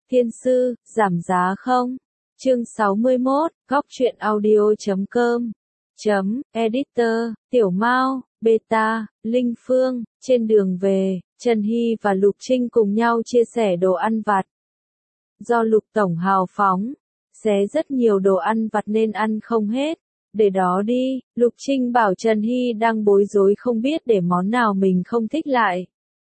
Thiên sư, giảm giá không? Chương 61, góc truyện audio.com. Editor, Tiểu Mao, Beta, Linh Phương, trên đường về, Trần Hy và Lục Trinh cùng nhau chia sẻ đồ ăn vặt. Do Lục Tổng hào phóng, xé rất nhiều đồ ăn vặt nên ăn không hết. Để đó đi, Lục Trinh bảo Trần Hy đang bối rối không biết để món nào mình không thích lại.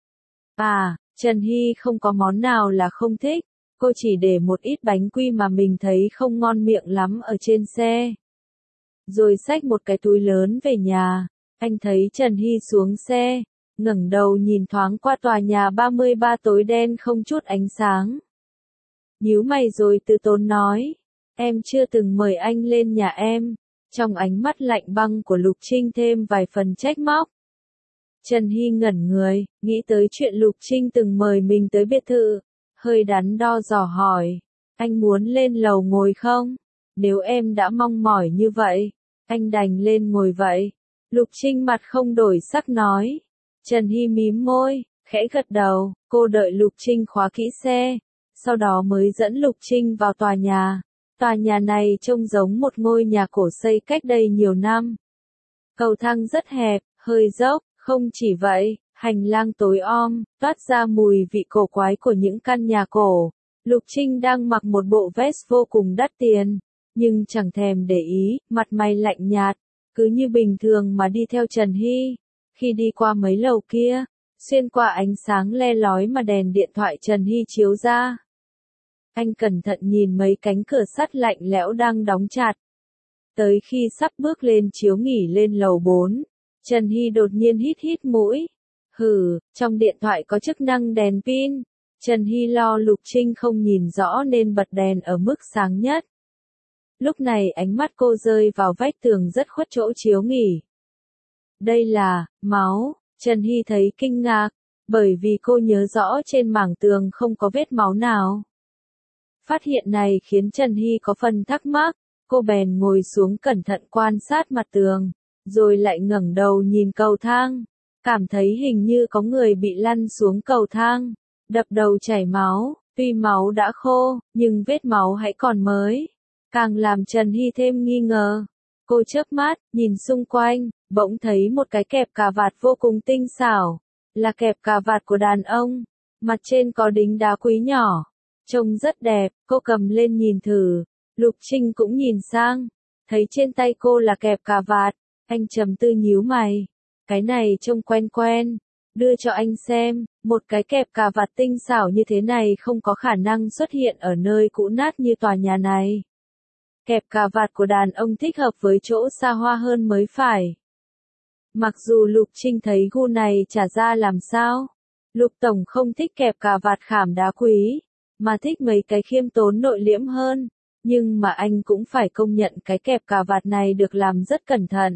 Trần Hy không có món nào là không thích, cô chỉ để một ít bánh quy mà mình thấy không ngon miệng lắm ở trên xe. Rồi xách một cái túi lớn về nhà, anh thấy Trần Hy xuống xe, ngẩng đầu nhìn thoáng qua tòa nhà 33 tối đen không chút ánh sáng. Nhíu mày rồi từ tốn nói, em chưa từng mời anh lên nhà em. Trong ánh mắt lạnh băng của Lục Trinh thêm vài phần trách móc. Trần Hy ngẩn người, nghĩ tới chuyện Lục Trinh từng mời mình tới biệt thự, hơi đắn đo dò hỏi, anh muốn lên lầu ngồi không? Nếu em đã mong mỏi như vậy, anh đành lên ngồi vậy. Lục Trinh mặt không đổi sắc nói. Trần Hy mím môi, khẽ gật đầu, cô đợi Lục Trinh khóa kỹ xe, sau đó mới dẫn Lục Trinh vào tòa nhà. Tòa nhà này trông giống một ngôi nhà cổ xây cách đây nhiều năm. Cầu thang rất hẹp, hơi dốc, không chỉ vậy, hành lang tối om, toát ra mùi vị cổ quái của những căn nhà cổ. Lục Trinh đang mặc một bộ vest vô cùng đắt tiền, nhưng chẳng thèm để ý, mặt mày lạnh nhạt, cứ như bình thường mà đi theo Trần Hy. Khi đi qua mấy lầu kia, xuyên qua ánh sáng le lói mà đèn điện thoại Trần Hy chiếu ra. Anh cẩn thận nhìn mấy cánh cửa sắt lạnh lẽo đang đóng chặt. Tới khi sắp bước lên chiếu nghỉ lên lầu 4, Trần Hy đột nhiên hít mũi. Trong điện thoại có chức năng đèn pin. Trần Hy lo Lục Trinh không nhìn rõ nên bật đèn ở mức sáng nhất. Lúc này ánh mắt cô rơi vào vách tường rất khuất chỗ chiếu nghỉ. Đây là máu. Trần Hy thấy kinh ngạc, bởi vì cô nhớ rõ trên mảng tường không có vết máu nào. Phát hiện này khiến Trần Hy có phần thắc mắc, cô bèn ngồi xuống cẩn thận quan sát mặt tường, rồi lại ngẩng đầu nhìn cầu thang, cảm thấy hình như có người bị lăn xuống cầu thang, đập đầu chảy máu, tuy máu đã khô, nhưng vết máu hãy còn mới, càng làm Trần Hy thêm nghi ngờ. Cô chớp mắt, nhìn xung quanh, bỗng thấy một cái kẹp cà vạt vô cùng tinh xảo, là kẹp cà vạt của đàn ông, mặt trên có đính đá quý nhỏ. Trông rất đẹp, cô cầm lên nhìn thử. Lục Trinh cũng nhìn sang, thấy trên tay cô là kẹp cà vạt, anh trầm tư nhíu mày. Cái này trông quen quen, đưa cho anh xem, một cái kẹp cà vạt tinh xảo như thế này không có khả năng xuất hiện ở nơi cũ nát như tòa nhà này. Kẹp cà vạt của đàn ông thích hợp với chỗ xa hoa hơn mới phải. Mặc dù Lục Trinh thấy gu này chả ra làm sao, Lục Tổng không thích kẹp cà vạt khảm đá quý, mà thích mấy cái khiêm tốn nội liễm hơn, nhưng mà anh cũng phải công nhận cái kẹp cà vạt này được làm rất cẩn thận.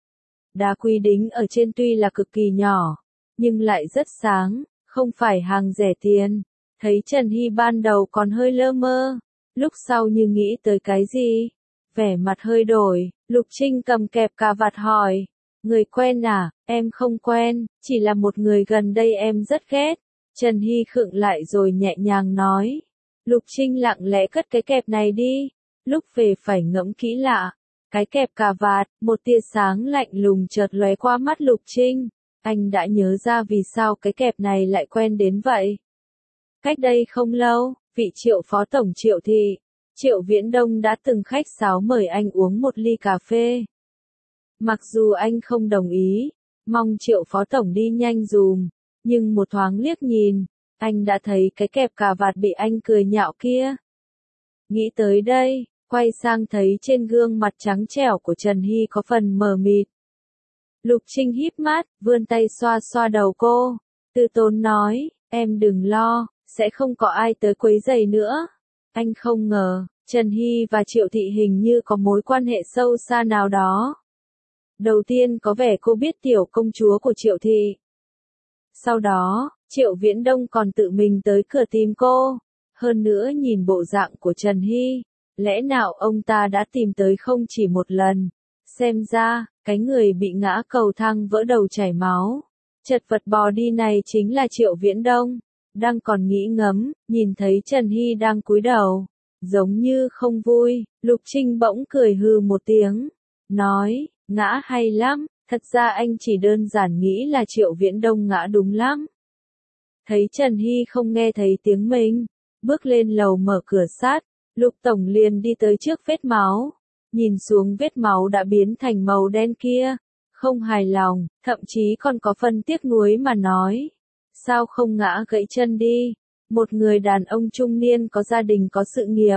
Đá quý đính ở trên tuy là cực kỳ nhỏ, nhưng lại rất sáng, không phải hàng rẻ tiền. Thấy Trần Hy ban đầu còn hơi lơ mơ, lúc sau như nghĩ tới cái gì, vẻ mặt hơi đổi, Lục Trinh cầm kẹp cà vạt hỏi, người quen à? Em không quen, chỉ là một người gần đây em rất ghét. Trần Hy khựng lại rồi nhẹ nhàng nói. Lục Trinh lặng lẽ cất cái kẹp này đi, lúc về phải ngẫm kỹ lạ. Cái kẹp cà vạt, một tia sáng lạnh lùng chợt lóe qua mắt Lục Trinh. Anh đã nhớ ra vì sao cái kẹp này lại quen đến vậy. Cách đây không lâu, vị Triệu Phó Tổng Triệu Thị, Triệu Viễn Đông đã từng khách sáo mời anh uống một ly cà phê. Mặc dù anh không đồng ý, mong Triệu Phó Tổng đi nhanh dùm. Nhưng một thoáng liếc nhìn, anh đã thấy cái kẹp cà vạt bị anh cười nhạo kia. Nghĩ tới đây, quay sang thấy trên gương mặt trắng trẻo của Trần Hy có phần mờ mịt. Lục Trinh híp mắt, vươn tay xoa xoa đầu cô, từ tốn nói, em đừng lo, sẽ không có ai tới quấy rầy nữa. Anh không ngờ, Trần Hy và Triệu Thị hình như có mối quan hệ sâu xa nào đó. Đầu tiên có vẻ cô biết tiểu công chúa của Triệu Thị. Sau đó, Triệu Viễn Đông còn tự mình tới cửa tìm cô. Hơn nữa nhìn bộ dạng của Trần Hy, lẽ nào ông ta đã tìm tới không chỉ một lần. Xem ra, cái người bị ngã cầu thang vỡ đầu chảy máu, chật vật bò đi này chính là Triệu Viễn Đông. đang còn nghĩ ngấm, nhìn thấy Trần Hy đang cúi đầu, giống như không vui, Lục Trinh bỗng cười hừ một tiếng, nói, ngã hay lắm, thật ra anh chỉ đơn giản nghĩ là Triệu Viễn Đông ngã đúng lắm. Thấy Trần Hy không nghe thấy tiếng mình, bước lên lầu mở cửa sát, Lục Tổng liền đi tới trước vết máu, nhìn xuống vết máu đã biến thành màu đen kia, không hài lòng, thậm chí còn có phần tiếc nuối mà nói, sao không ngã gãy chân đi, một người đàn ông trung niên có gia đình có sự nghiệp.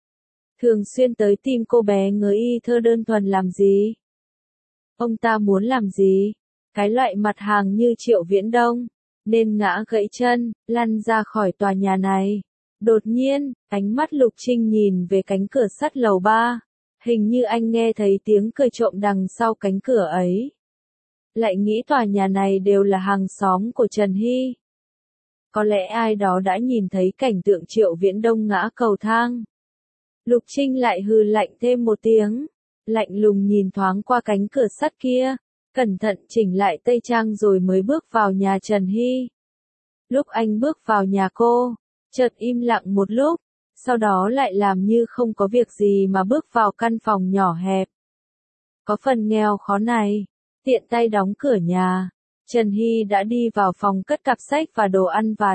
Thường xuyên tới tìm cô bé ngớ y thơ đơn thuần làm gì? Ông ta muốn làm gì? Cái loại mặt hàng như Triệu Viễn Đông, nên ngã gãy chân, lăn ra khỏi tòa nhà này. Đột nhiên, ánh mắt Lục Trinh nhìn về cánh cửa sắt lầu 3. Hình như anh nghe thấy tiếng cười trộm đằng sau cánh cửa ấy. Lại nghĩ tòa nhà này đều là hàng xóm của Trần Hy. Có lẽ ai đó đã nhìn thấy cảnh tượng Triệu Viễn Đông ngã cầu thang. Lục Trinh lại hừ lạnh thêm một tiếng, lạnh lùng nhìn thoáng qua cánh cửa sắt kia, cẩn thận chỉnh lại tây trang rồi mới bước vào nhà Trần Hy. Lúc anh bước vào nhà cô, chợt im lặng một lúc, sau đó lại làm như không có việc gì mà bước vào căn phòng nhỏ hẹp. Có phần nghèo khó này, tiện tay đóng cửa nhà, Trần Hy đã đi vào phòng cất cặp sách và đồ ăn vặt.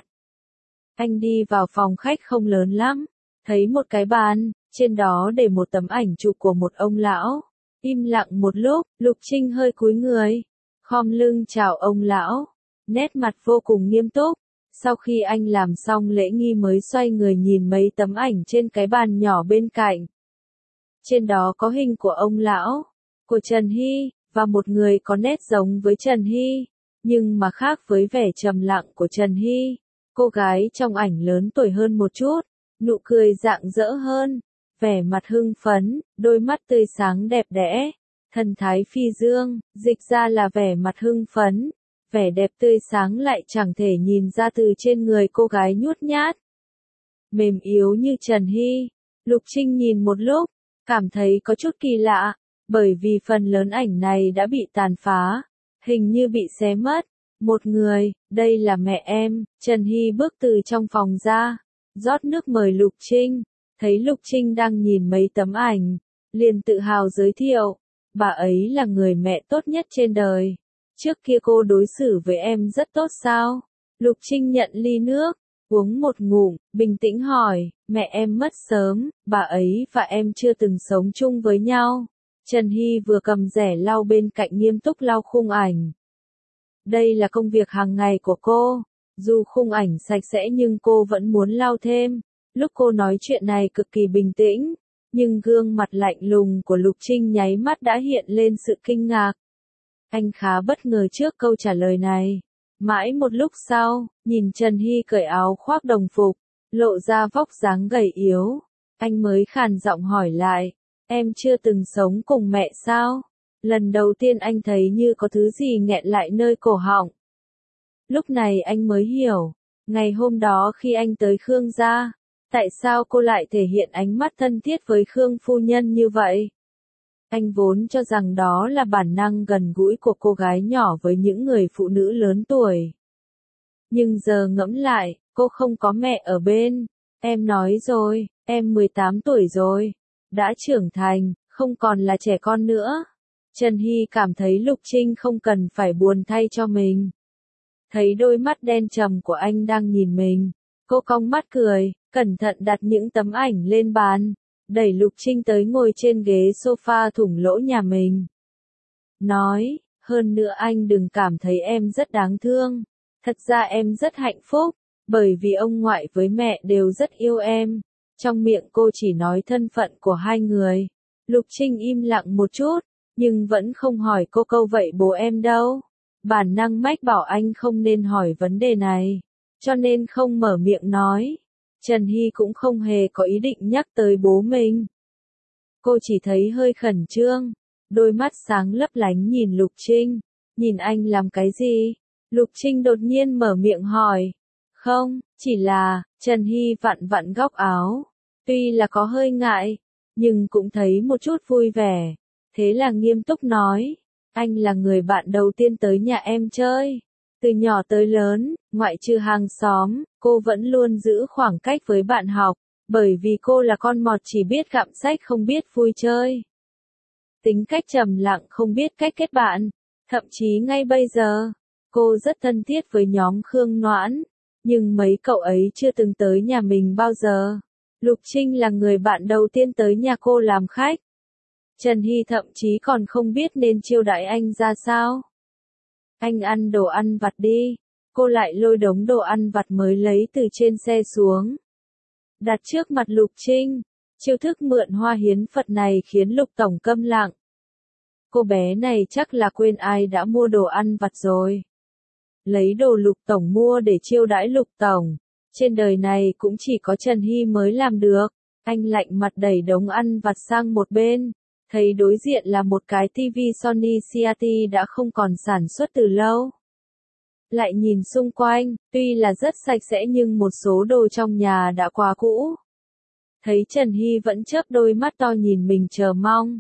Anh đi vào phòng khách không lớn lắm, thấy một cái bàn, trên đó để một tấm ảnh chụp của một ông lão. Im lặng một lúc, Lục Trinh hơi cúi người, khom lưng chào ông lão, nét mặt vô cùng nghiêm túc. Sau khi anh làm xong lễ nghi mới xoay người nhìn mấy tấm ảnh trên cái bàn nhỏ bên cạnh. Trên đó có hình của ông lão, của Trần Hy, và một người có nét giống với Trần Hy, nhưng mà khác với vẻ trầm lặng của Trần Hy. Cô gái trong ảnh lớn tuổi hơn một chút, nụ cười rạng rỡ hơn, vẻ mặt hưng phấn, đôi mắt tươi sáng đẹp đẽ, thần thái phi dương, dịch ra là vẻ mặt hưng phấn. Vẻ đẹp tươi sáng lại chẳng thể nhìn ra từ trên người cô gái nhút nhát. Mềm yếu như Trần Hy, Lục Trinh nhìn một lúc, cảm thấy có chút kỳ lạ, bởi vì phần lớn ảnh này đã bị tàn phá, hình như bị xé mất. Một người, đây là mẹ em, Trần Hy bước từ trong phòng ra, rót nước mời Lục Trinh, thấy Lục Trinh đang nhìn mấy tấm ảnh, liền tự hào giới thiệu, bà ấy là người mẹ tốt nhất trên đời. Trước kia cô đối xử với em rất tốt sao? Lục Trinh nhận ly nước, uống một ngụm, bình tĩnh hỏi, mẹ em mất sớm, bà ấy và em chưa từng sống chung với nhau. Trần Hy vừa cầm rẻ lau bên cạnh nghiêm túc lau khung ảnh. Đây là công việc hàng ngày của cô, dù khung ảnh sạch sẽ nhưng cô vẫn muốn lau thêm. Lúc cô nói chuyện này cực kỳ bình tĩnh, nhưng gương mặt lạnh lùng của Lục Trinh nháy mắt đã hiện lên sự kinh ngạc. Anh khá bất ngờ trước câu trả lời này. Mãi một lúc sau, nhìn Trần Hy cởi áo khoác đồng phục, lộ ra vóc dáng gầy yếu. Anh mới khàn giọng hỏi lại, em chưa từng sống cùng mẹ sao? Lần đầu tiên anh thấy như có thứ gì nghẹn lại nơi cổ họng. Lúc này anh mới hiểu, ngày hôm đó khi anh tới Khương gia, tại sao cô lại thể hiện ánh mắt thân thiết với Khương phu nhân như vậy? Anh vốn cho rằng đó là bản năng gần gũi của cô gái nhỏ với những người phụ nữ lớn tuổi. Nhưng giờ ngẫm lại, cô không có mẹ ở bên. Em nói rồi, em 18 tuổi rồi, đã trưởng thành, không còn là trẻ con nữa. Trần Hy cảm thấy Lục Trinh không cần phải buồn thay cho mình. Thấy đôi mắt đen trầm của anh đang nhìn mình, cô cong mắt cười, cẩn thận đặt những tấm ảnh lên bàn. Đẩy Lục Trinh tới ngồi trên ghế sofa thủng lỗ nhà mình. Nói, hơn nữa anh đừng cảm thấy em rất đáng thương. Thật ra em rất hạnh phúc, bởi vì ông ngoại với mẹ đều rất yêu em. Trong miệng cô chỉ nói thân phận của hai người. Lục Trinh im lặng một chút, nhưng vẫn không hỏi cô câu vậy bố em đâu. Bản năng mách bảo anh không nên hỏi vấn đề này, cho nên không mở miệng nói. Trần Hy cũng không hề có ý định nhắc tới bố mình. Cô chỉ thấy hơi khẩn trương, đôi mắt sáng lấp lánh nhìn Lục Trinh. Nhìn anh làm cái gì? Lục Trinh đột nhiên mở miệng hỏi. Không, chỉ là, Trần Hy vặn vặn góc áo. Tuy là có hơi ngại, nhưng cũng thấy một chút vui vẻ. Thế là nghiêm túc nói, anh là người bạn đầu tiên tới nhà em chơi. Từ nhỏ tới lớn, Ngoại trừ hàng xóm, cô vẫn luôn giữ khoảng cách với bạn học, bởi vì cô là con mọt chỉ biết gặm sách không biết vui chơi. Tính cách trầm lặng không biết cách kết bạn, thậm chí ngay bây giờ, cô rất thân thiết với nhóm Khương Noãn, nhưng mấy cậu ấy chưa từng tới nhà mình bao giờ. Lục Trinh là người bạn đầu tiên tới nhà cô làm khách. Trần Hy thậm chí còn không biết nên chiêu đãi anh ra sao. Anh ăn đồ ăn vặt đi. Cô lại lôi đống đồ ăn vặt mới lấy từ trên xe xuống, đặt trước mặt Lục Trinh. Chiêu thức mượn hoa hiến Phật này khiến Lục Tổng câm lặng. Cô bé này chắc là quên ai đã mua đồ ăn vặt rồi. Lấy đồ Lục Tổng mua để chiêu đãi Lục Tổng. Trên đời này cũng chỉ có Trần Hy mới làm được. Anh lạnh mặt đẩy đống ăn vặt sang một bên. Thấy đối diện là một cái TV Sony CRT đã không còn sản xuất từ lâu. Lại nhìn xung quanh, tuy là rất sạch sẽ nhưng một số đồ trong nhà đã quá cũ. Thấy Trần Hy vẫn chớp đôi mắt to nhìn mình chờ mong.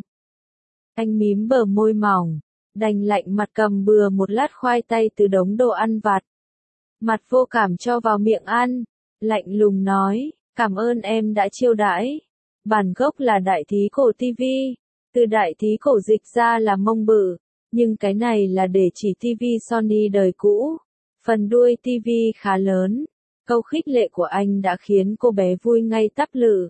Anh mím bờ môi mỏng, đành lạnh mặt cầm bừa một lát khoai tây từ đống đồ ăn vặt. Mặt vô cảm cho vào miệng ăn, lạnh lùng nói, cảm ơn em đã chiêu đãi. Bản gốc là đại thí cổ TV, từ đại thí cổ dịch ra là mông bự, nhưng cái này là để chỉ TV Sony đời cũ. Phần đuôi TV khá lớn, câu khích lệ của anh đã khiến cô bé vui ngay tắp lự.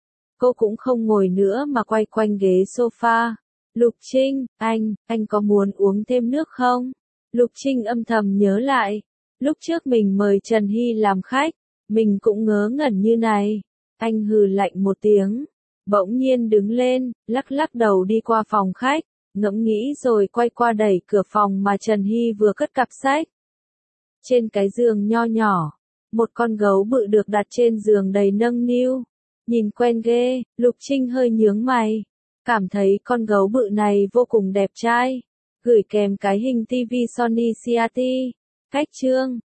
Cô cũng không ngồi nữa mà quay quanh ghế sofa. Lục Trinh, anh có muốn uống thêm nước không? Lục Trinh âm thầm nhớ lại. Lúc trước mình mời Trần Hy làm khách, mình cũng ngớ ngẩn như này. Anh hừ lạnh một tiếng, bỗng nhiên đứng lên, lắc lắc đầu đi qua phòng khách, ngẫm nghĩ rồi quay qua đẩy cửa phòng mà Trần Hy vừa cất cặp sách. Trên cái giường nho nhỏ, một con gấu bự được đặt trên giường đầy nâng niu. Nhìn quen ghê, Lục Trinh hơi nhướng mày. Cảm thấy con gấu bự này vô cùng đẹp trai. Gửi kèm cái hình TV Sony CRT. Cách chương.